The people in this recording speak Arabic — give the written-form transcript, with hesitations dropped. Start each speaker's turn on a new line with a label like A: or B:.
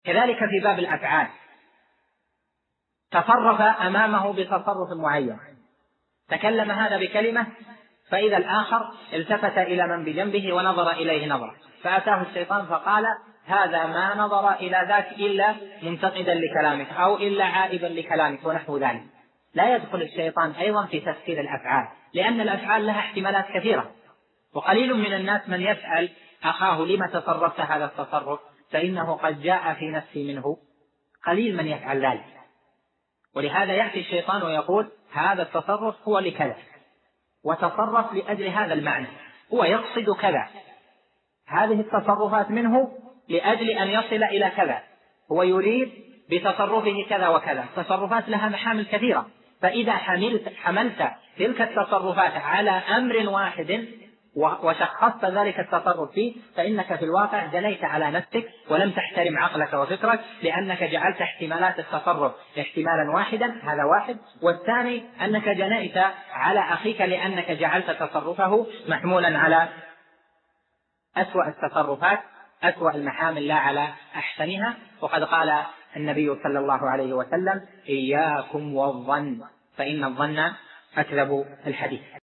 A: كذلك في باب الأفعال، تصرف أمامه بتصرف معين، تكلم هذا بكلمة، فإذا الآخر التفت إلى من بجنبه ونظر إليه نظرة، فأتاه الشيطان فقال هذا ما نظر إلى ذاك إلا منتقدا لكلامك أو إلا عائبا لكلامك ونحو ذلك. لا يدخل الشيطان أيضا في تفسير الأفعال، لأن الأفعال لها احتمالات كثيرة، وقليل من الناس من يسأل أخاه لما تصرفت هذا التصرف، فإنه قد جاء في نفسي منه، قليل من يفعل ذلك. ولهذا يأتي الشيطان ويقول هذا التصرف هو لكذا، وتصرف لأجل هذا المعنى، هو يقصد كذا، هذه التصرفات منه لأجل أن يصل إلى كذا، هو يريد بتصرفه كذا وكذا. التصرفات لها محامل كثيرة، فإذا حملت تلك التصرفات على أمر واحد وشخصت ذلك التصرف فيه، فإنك في الواقع جنيت على نفسك ولم تحترم عقلك وفكرك، لأنك جعلت احتمالات التصرف احتمالا واحدا، هذا واحد، والثاني أنك جنيت على أخيك لأنك جعلت تصرفه محمولا على أسوأ التصرفات، أسوأ المحامل لا على أحسنها. وقد قال النبي صلى الله عليه وسلم إياكم والظن فإن الظن أكذب الحديث.